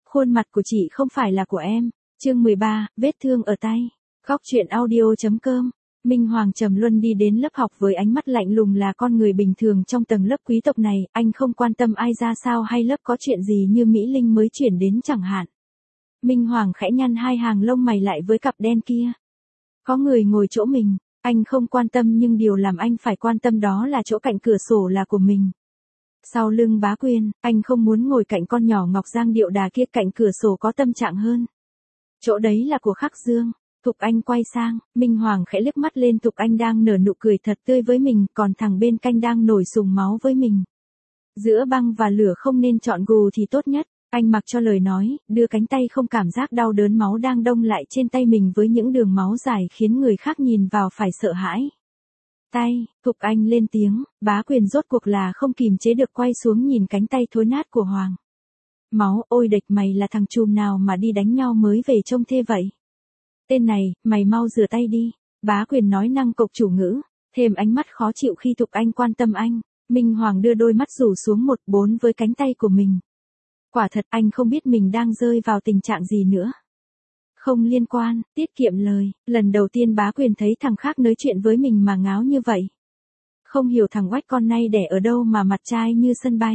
Khuôn mặt của chị không phải là của em. Chương 13, vết thương ở tay. Góc truyện audio.com. Minh Hoàng Trầm Luân đi đến lớp học với ánh mắt lạnh lùng là con người bình thường trong tầng lớp quý tộc này, anh không quan tâm ai ra sao hay lớp có chuyện gì như Mỹ Linh mới chuyển đến chẳng hạn. Minh Hoàng khẽ nhăn hai hàng lông mày lại với cặp đen kia. Có người ngồi chỗ mình, anh không quan tâm nhưng điều làm anh phải quan tâm đó là chỗ cạnh cửa sổ là của mình. Sau lưng Bá Quyên, anh không muốn ngồi cạnh con nhỏ Ngọc Giang điệu đà kia, cạnh cửa sổ có tâm trạng hơn. Chỗ đấy là của Khắc Dương. Thục Anh quay sang, Minh Hoàng khẽ liếc mắt lên Thục Anh đang nở nụ cười thật tươi với mình, còn thằng bên cạnh đang nổi sùng máu với mình. Giữa băng và lửa không nên chọn gù thì tốt nhất. Anh mặc cho lời nói, đưa cánh tay không cảm giác đau đớn, máu đang đông lại trên tay mình với những đường máu dài khiến người khác nhìn vào phải sợ hãi. Tay, Thục Anh lên tiếng, Bá Quyền rốt cuộc là không kìm chế được quay xuống nhìn cánh tay thối nát của Hoàng. Máu, ôi địch, mày là thằng trùm nào mà đi đánh nhau mới về trông thê vậy? Tên này, mày mau rửa tay đi. Bá Quyền nói năng cộc chủ ngữ, thêm ánh mắt khó chịu khi Thục Anh quan tâm anh. Minh Hoàng đưa đôi mắt rủ xuống 1-4 với cánh tay của mình. Quả thật anh không biết mình đang rơi vào tình trạng gì nữa. Không liên quan, tiết kiệm lời, lần đầu tiên Bá Quyền thấy thằng khác nói chuyện với mình mà ngáo như vậy. Không hiểu thằng oách con này đẻ ở đâu mà mặt trai như sân bay.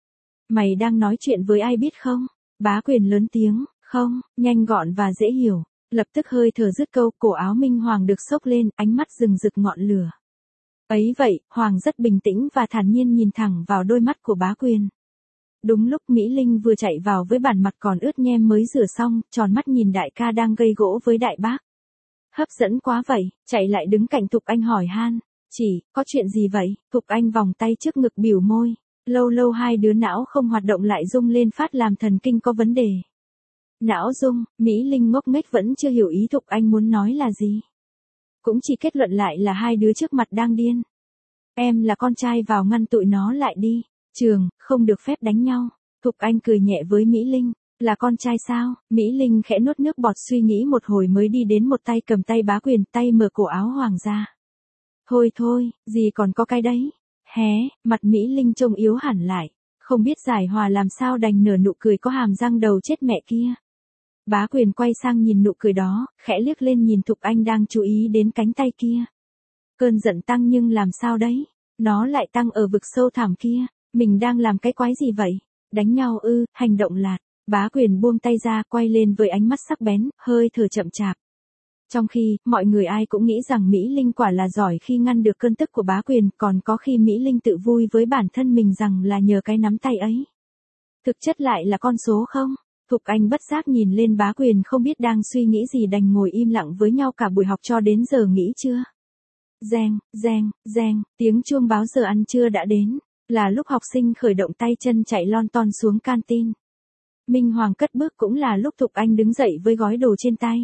Mày đang nói chuyện với ai biết không? Bá Quyền lớn tiếng, không, nhanh gọn và dễ hiểu. Lập tức hơi thở dứt câu, cổ áo Minh Hoàng được xốc lên, ánh mắt rừng rực ngọn lửa. Ấy vậy, Hoàng rất bình tĩnh và thản nhiên nhìn thẳng vào đôi mắt của Bá Quyền. Đúng lúc Mỹ Linh vừa chạy vào với bản mặt còn ướt nhem mới rửa xong, tròn mắt nhìn đại ca đang gây gỗ với đại bác. Hấp dẫn quá vậy, chạy lại đứng cạnh Thục Anh hỏi han. Chỉ, có chuyện gì vậy? Thục Anh vòng tay trước ngực bỉu môi. Lâu lâu hai đứa não không hoạt động lại rung lên phát làm thần kinh có vấn đề. Não rung, Mỹ Linh ngốc nghếch vẫn chưa hiểu ý Thục Anh muốn nói là gì. Cũng chỉ kết luận lại là hai đứa trước mặt đang điên. Em là con trai, vào ngăn tụi nó lại đi. Trường, không được phép đánh nhau. Thục Anh cười nhẹ với Mỹ Linh. Là con trai sao? Mỹ Linh khẽ nuốt nước bọt suy nghĩ một hồi mới đi đến một tay cầm tay Bá Quyền, tay mở cổ áo Hoàng ra. Thôi thôi, gì còn có cái đấy. Hé, mặt Mỹ Linh trông yếu hẳn lại. Không biết giải hòa làm sao đành nở nụ cười có hàm răng đầu chết mẹ kia. Bá Quyền quay sang nhìn nụ cười đó, khẽ liếc lên nhìn Thục Anh đang chú ý đến cánh tay kia. Cơn giận tăng nhưng làm sao đấy? Nó lại tăng ở vực sâu thẳm kia. Mình đang làm cái quái gì vậy? Đánh nhau ư? Hành động lạt. Bá Quyền buông tay ra, quay lên với ánh mắt sắc bén, hơi thở chậm chạp. Trong khi, mọi người ai cũng nghĩ rằng Mỹ Linh quả là giỏi khi ngăn được cơn tức của Bá Quyền, còn có khi Mỹ Linh tự vui với bản thân mình rằng là nhờ cái nắm tay ấy. Thực chất lại là con số không? Thục Anh bất giác nhìn lên Bá Quyền không biết đang suy nghĩ gì, đành ngồi im lặng với nhau cả buổi học cho đến giờ nghỉ trưa. Reng, reng, reng, tiếng chuông báo giờ ăn trưa đã đến. Là lúc học sinh khởi động tay chân chạy lon ton xuống canteen. Minh Hoàng cất bước, cũng là lúc Thục Anh đứng dậy với gói đồ trên tay.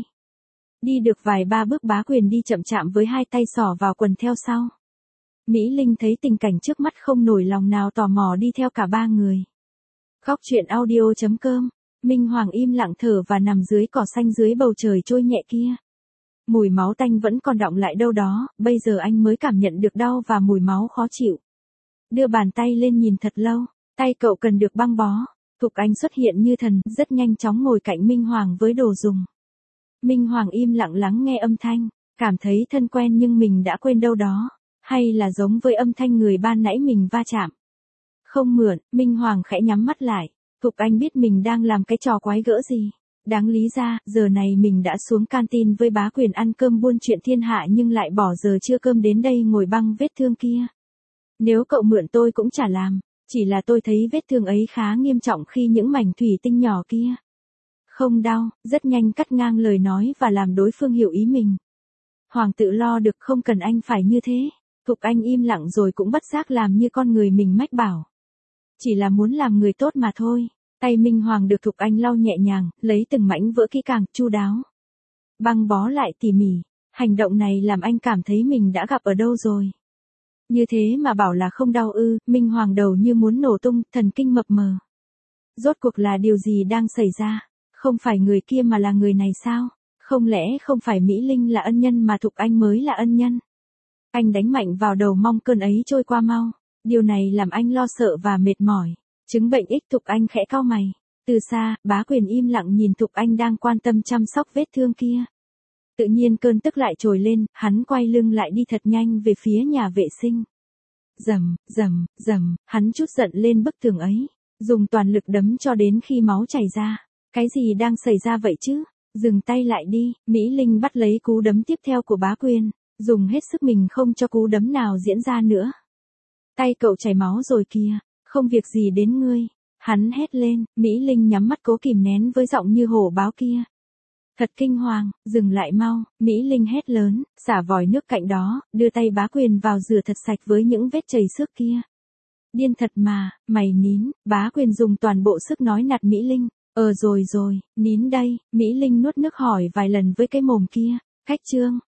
Đi được vài ba bước Bá Quyền đi chậm chạm với hai tay xỏ vào quần theo sau. Mỹ Linh thấy tình cảnh trước mắt không nổi lòng nào tò mò đi theo cả ba người. Góc truyện audio.com. Minh Hoàng im lặng thở và nằm dưới cỏ xanh dưới bầu trời trôi nhẹ kia. Mùi máu tanh vẫn còn đọng lại đâu đó, bây giờ anh mới cảm nhận được đau và mùi máu khó chịu. Đưa bàn tay lên nhìn thật lâu, tay cậu cần được băng bó. Thục Anh xuất hiện như thần, rất nhanh chóng ngồi cạnh Minh Hoàng với đồ dùng. Minh Hoàng im lặng lắng nghe âm thanh, cảm thấy thân quen nhưng mình đã quên đâu đó, hay là giống với âm thanh người ban nãy mình va chạm. Không mượn, Minh Hoàng khẽ nhắm mắt lại. Thục Anh biết mình đang làm cái trò quái gỡ gì. Đáng lý ra, giờ này mình đã xuống canteen với Bá Quyền ăn cơm buôn chuyện thiên hạ nhưng lại bỏ giờ trưa cơm đến đây ngồi băng vết thương kia. Nếu cậu mượn tôi cũng chả làm, chỉ là tôi thấy vết thương ấy khá nghiêm trọng khi những mảnh thủy tinh nhỏ kia. Không đau, rất nhanh cắt ngang lời nói và làm đối phương hiểu ý mình. Hoàng tự lo được, không cần anh phải như thế. Thục Anh im lặng rồi cũng bất giác làm như con người mình mách bảo. Chỉ là muốn làm người tốt mà thôi. Tay Minh Hoàng được Thục Anh lau nhẹ nhàng, lấy từng mảnh vỡ kỹ càng, chu đáo. Băng bó lại tỉ mỉ. Hành động này làm anh cảm thấy mình đã gặp ở đâu rồi. Như thế mà bảo là không đau ư? Minh Hoàng đầu như muốn nổ tung, thần kinh mập mờ. Rốt cuộc là điều gì đang xảy ra? Không phải người kia mà là người này sao? Không lẽ không phải Mỹ Linh là ân nhân mà Thục Anh mới là ân nhân? Anh đánh mạnh vào đầu mong cơn ấy trôi qua mau. Điều này làm anh lo sợ và mệt mỏi. Chứng bệnh X. Thục Anh khẽ cau mày. Từ xa, Bá Quyền im lặng nhìn Thục Anh đang quan tâm chăm sóc vết thương kia. Tự nhiên cơn tức lại trồi lên, hắn quay lưng lại đi thật nhanh về phía nhà vệ sinh. Rầm, rầm, rầm, hắn trút giận lên bức tường ấy, dùng toàn lực đấm cho đến khi máu chảy ra. Cái gì đang xảy ra vậy chứ? Dừng tay lại đi, Mỹ Linh bắt lấy cú đấm tiếp theo của Bá Quyền, dùng hết sức mình không cho cú đấm nào diễn ra nữa. Tay cậu chảy máu rồi kìa, không việc gì đến ngươi. Hắn hét lên, Mỹ Linh nhắm mắt cố kìm nén với giọng như hổ báo kia. Thật kinh hoàng, dừng lại mau, Mỹ Linh hét lớn, xả vòi nước cạnh đó, đưa tay Bá Quyền vào rửa thật sạch với những vết chảy xước kia. Điên thật mà, mày nín, Bá Quyền dùng toàn bộ sức nói nạt Mỹ Linh. Rồi, nín đây, Mỹ Linh nuốt nước hỏi vài lần với cái mồm kia. Khách trương,